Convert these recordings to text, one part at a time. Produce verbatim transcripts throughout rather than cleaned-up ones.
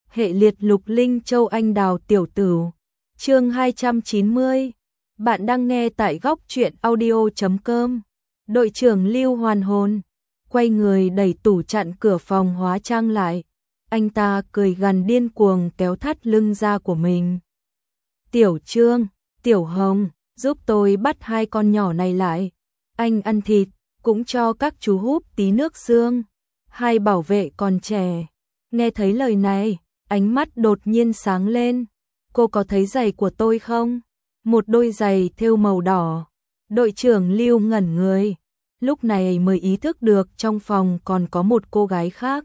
hệ liệt lục linh châu anh đào tiểu tử. Chương hai trăm chín mươi. Bạn đang nghe tại góc truyện audio chấm com. Đội trưởng Lưu hoàn hồn, quay người đẩy tủ chặn cửa phòng hóa trang lại. Anh ta cười gằn điên cuồng kéo thắt lưng da của mình. Tiểu Trương, Tiểu Hồng, giúp tôi bắt hai con nhỏ này lại. Anh ăn thịt, cũng cho các chú húp tí nước xương. Hai bảo vệ còn trẻ. Nghe thấy lời này, ánh mắt đột nhiên sáng lên. Cô có thấy giày của tôi không? Một đôi giày thêu màu đỏ. Đội trưởng Lưu ngẩn người. Lúc này mới ý thức được trong phòng còn có một cô gái khác.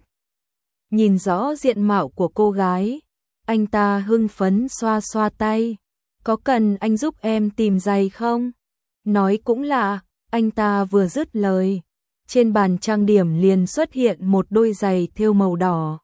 Nhìn rõ diện mạo của cô gái, anh ta hưng phấn xoa xoa tay. Có cần anh giúp em tìm giày không? Nói cũng lạ, anh ta vừa dứt lời, trên bàn trang điểm liền xuất hiện một đôi giày thêu màu đỏ.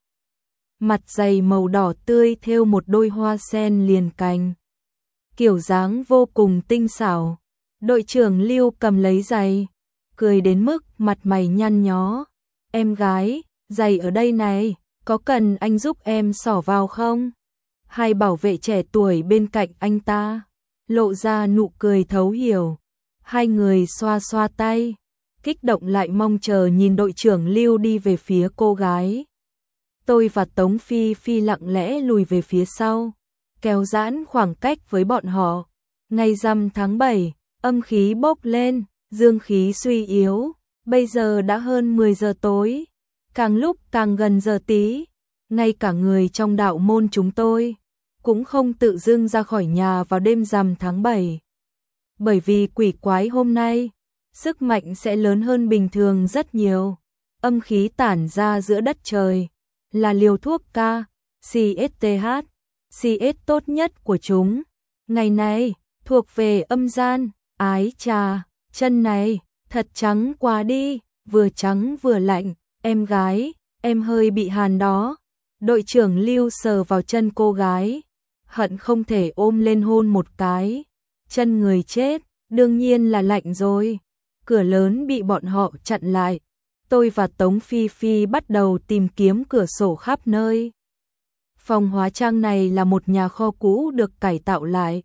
Mặt giày màu đỏ tươi thêu một đôi hoa sen liền cành. Kiểu dáng vô cùng tinh xảo. Đội trưởng Lưu cầm lấy giày, cười đến mức mặt mày nhăn nhó. Em gái, giày ở đây này, có cần anh giúp em xỏ vào không? Hai bảo vệ trẻ tuổi bên cạnh anh ta lộ ra nụ cười thấu hiểu. Hai người xoa xoa tay, kích động lại mong chờ nhìn đội trưởng Lưu đi về phía cô gái. Tôi và Tống Phi Phi lặng lẽ lùi về phía sau, kéo giãn khoảng cách với bọn họ. Ngày rằm tháng bảy, âm khí bốc lên, dương khí suy yếu, bây giờ đã hơn mười giờ tối, càng lúc càng gần giờ tí, ngay cả người trong đạo môn chúng tôi cũng không tự dưng ra khỏi nhà vào đêm rằm tháng bảy. Bởi vì quỷ quái hôm nay, sức mạnh sẽ lớn hơn bình thường rất nhiều. Âm khí tản ra giữa đất trời, là liều thuốc K, xê ét tê hát, xê ét tốt nhất của chúng. Ngày này, thuộc về âm gian, ái trà, chân này, thật trắng quá đi, vừa trắng vừa lạnh, em gái, em hơi bị hàn đó. Đội trưởng Lưu sờ vào chân cô gái, hận không thể ôm lên hôn một cái. Chân người chết, đương nhiên là lạnh rồi. Cửa lớn bị bọn họ chặn lại. Tôi và Tống Phi Phi bắt đầu tìm kiếm cửa sổ khắp nơi. Phòng hóa trang này là một nhà kho cũ được cải tạo lại.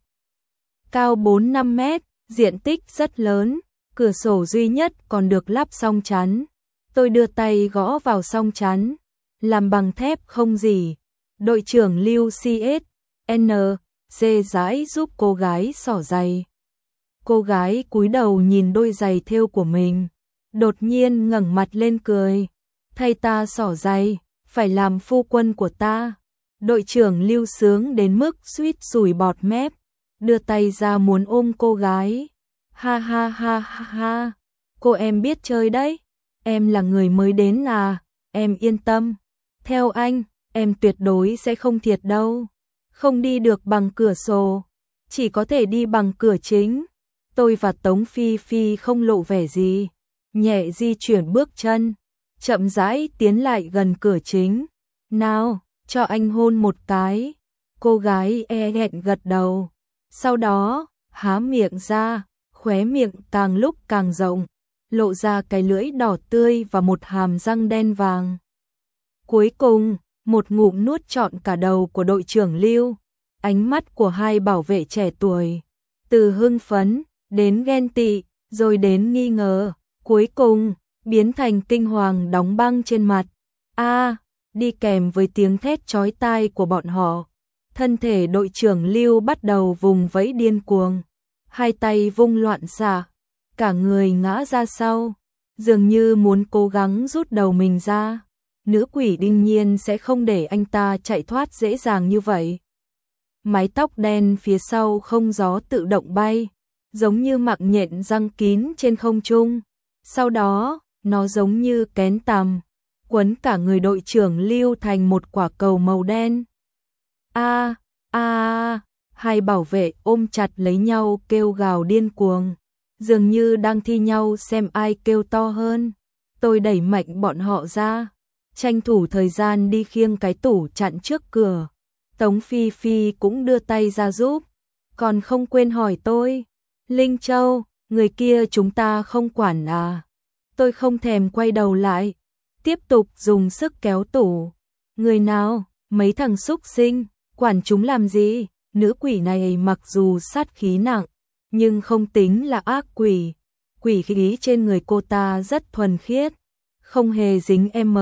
Cao bốn năm mét, diện tích rất lớn, cửa sổ duy nhất còn được lắp song chắn. Tôi đưa tay gõ vào song chắn, làm bằng thép không gì. Đội trưởng Lưu xê ét en dê dãi giúp cô gái xỏ giày. Cô gái cúi đầu nhìn đôi giày thêu của mình, đột nhiên ngẩng mặt lên cười. Thay ta xỏ giày, phải làm phu quân của ta. Đội trưởng Lưu sướng đến mức suýt sùi bọt mép, đưa tay ra muốn ôm cô gái. Ha ha ha ha ha, cô em biết chơi đấy, em là người mới đến à, em yên tâm. Theo anh, em tuyệt đối sẽ không thiệt đâu. Không đi được bằng cửa sổ, chỉ có thể đi bằng cửa chính. Tôi và Tống Phi Phi không lộ vẻ gì, nhẹ di chuyển bước chân, chậm rãi tiến lại gần cửa chính. Nào, cho anh hôn một cái. Cô gái e nghẹn gật đầu, sau đó há miệng ra, khóe miệng càng lúc càng rộng, lộ ra cái lưỡi đỏ tươi và một hàm răng đen vàng. Cuối cùng, một ngụm nuốt trọn cả đầu của đội trưởng Lưu. Ánh mắt của hai bảo vệ trẻ tuổi, từ hưng phấn đến ghen tị, rồi đến nghi ngờ, cuối cùng biến thành kinh hoàng đóng băng trên mặt. A, đi kèm với tiếng thét chói tai của bọn họ, thân thể đội trưởng Lưu bắt đầu vùng vẫy điên cuồng, hai tay vung loạn xạ, cả người ngã ra sau, dường như muốn cố gắng rút đầu mình ra. Nữ quỷ đương nhiên sẽ không để anh ta chạy thoát dễ dàng như vậy. Mái tóc đen phía sau không gió tự động bay, giống như mạng nhện răng kín trên không trung. Sau đó, nó giống như kén tằm, quấn cả người đội trưởng Lưu thành một quả cầu màu đen. A, a, a, hai bảo vệ ôm chặt lấy nhau kêu gào điên cuồng, dường như đang thi nhau xem ai kêu to hơn. Tôi đẩy mạnh bọn họ ra, tranh thủ thời gian đi khiêng cái tủ chặn trước cửa. Tống Phi Phi cũng đưa tay ra giúp, còn không quên hỏi tôi, Linh Châu, người kia chúng ta không quản à? Tôi không thèm quay đầu lại, tiếp tục dùng sức kéo tủ. Người nào? mấy thằng xúc sinh, quản chúng làm gì? Nữ quỷ này mặc dù sát khí nặng, nhưng không tính là ác quỷ. Quỷ khí trên người cô ta rất thuần khiết, không hề dính M,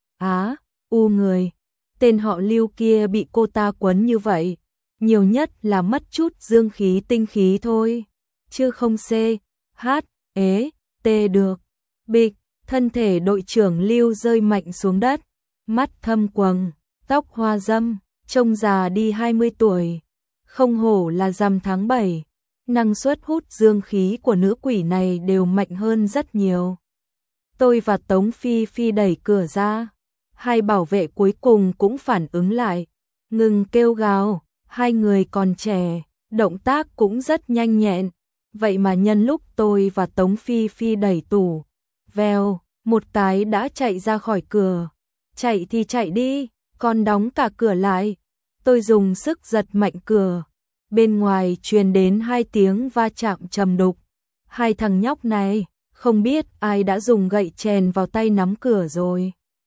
Á, U người. Tên họ Lưu kia bị cô ta quấn như vậy, nhiều nhất là mất chút dương khí tinh khí thôi, chứ không C, H, ế, T được. Bịch, thân thể đội trưởng Lưu rơi mạnh xuống đất, mắt thâm quầng, tóc hoa râm, trông già đi hai mươi tuổi. Không hổ là rằm tháng bảy, năng suất hút dương khí của nữ quỷ này đều mạnh hơn rất nhiều. Tôi và Tống Phi Phi đẩy cửa ra, hai bảo vệ cuối cùng cũng phản ứng lại, ngừng kêu gào, hai người còn trẻ, động tác cũng rất nhanh nhẹn. Vậy mà nhân lúc tôi và Tống Phi Phi đẩy tủ, vèo, một cái đã chạy ra khỏi cửa. Chạy thì chạy đi, còn đóng cả cửa lại. Tôi dùng sức giật mạnh cửa. Bên ngoài truyền đến hai tiếng va chạm trầm đục. Hai thằng nhóc này, không biết ai đã dùng gậy chèn vào tay nắm cửa rồi.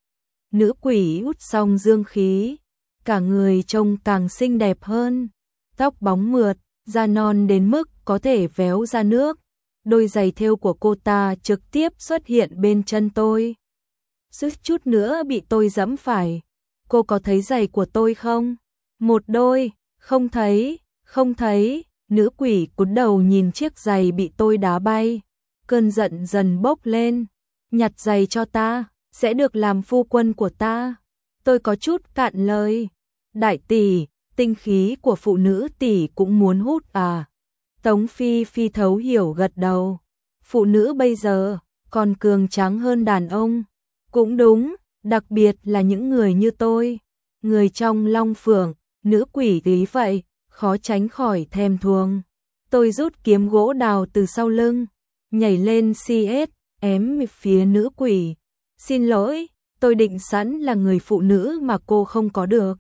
Nữ quỷ hút xong dương khí, cả người trông càng xinh đẹp hơn. Tóc bóng mượt, da non đến mức có thể véo ra nước. Đôi giày thêu của cô ta trực tiếp xuất hiện bên chân tôi. Suýt chút nữa bị tôi giẫm phải. Cô có thấy giày của tôi không? Một đôi, không thấy, không thấy. Nữ quỷ cúi đầu nhìn chiếc giày bị tôi đá bay. Cơn giận dần bốc lên. Nhặt giày cho ta, sẽ được làm phu quân của ta. Tôi có chút cạn lời. Đại tỷ, tinh khí của phụ nữ tỷ cũng muốn hút à? Tống Phi Phi thấu hiểu gật đầu. Phụ nữ bây giờ còn cường tráng hơn đàn ông. Cũng đúng, đặc biệt là những người như tôi. Người trong Long Phượng, nữ quỷ tí vậy, khó tránh khỏi thèm thuồng. Tôi rút kiếm gỗ đào từ sau lưng, nhảy lên xê ét, ém phía nữ quỷ. Xin lỗi, tôi định sẵn là người phụ nữ mà cô không có được.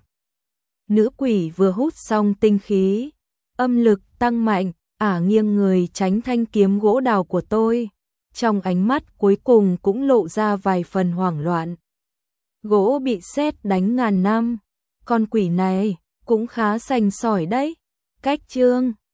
Nữ quỷ vừa hút xong tinh khí, âm lực tăng mạnh, ả nghiêng người tránh thanh kiếm gỗ đào của tôi. Trong ánh mắt cuối cùng cũng lộ ra vài phần hoảng loạn. Gỗ bị sét đánh ngàn năm, con quỷ này cũng khá sành sỏi đấy. Cách chương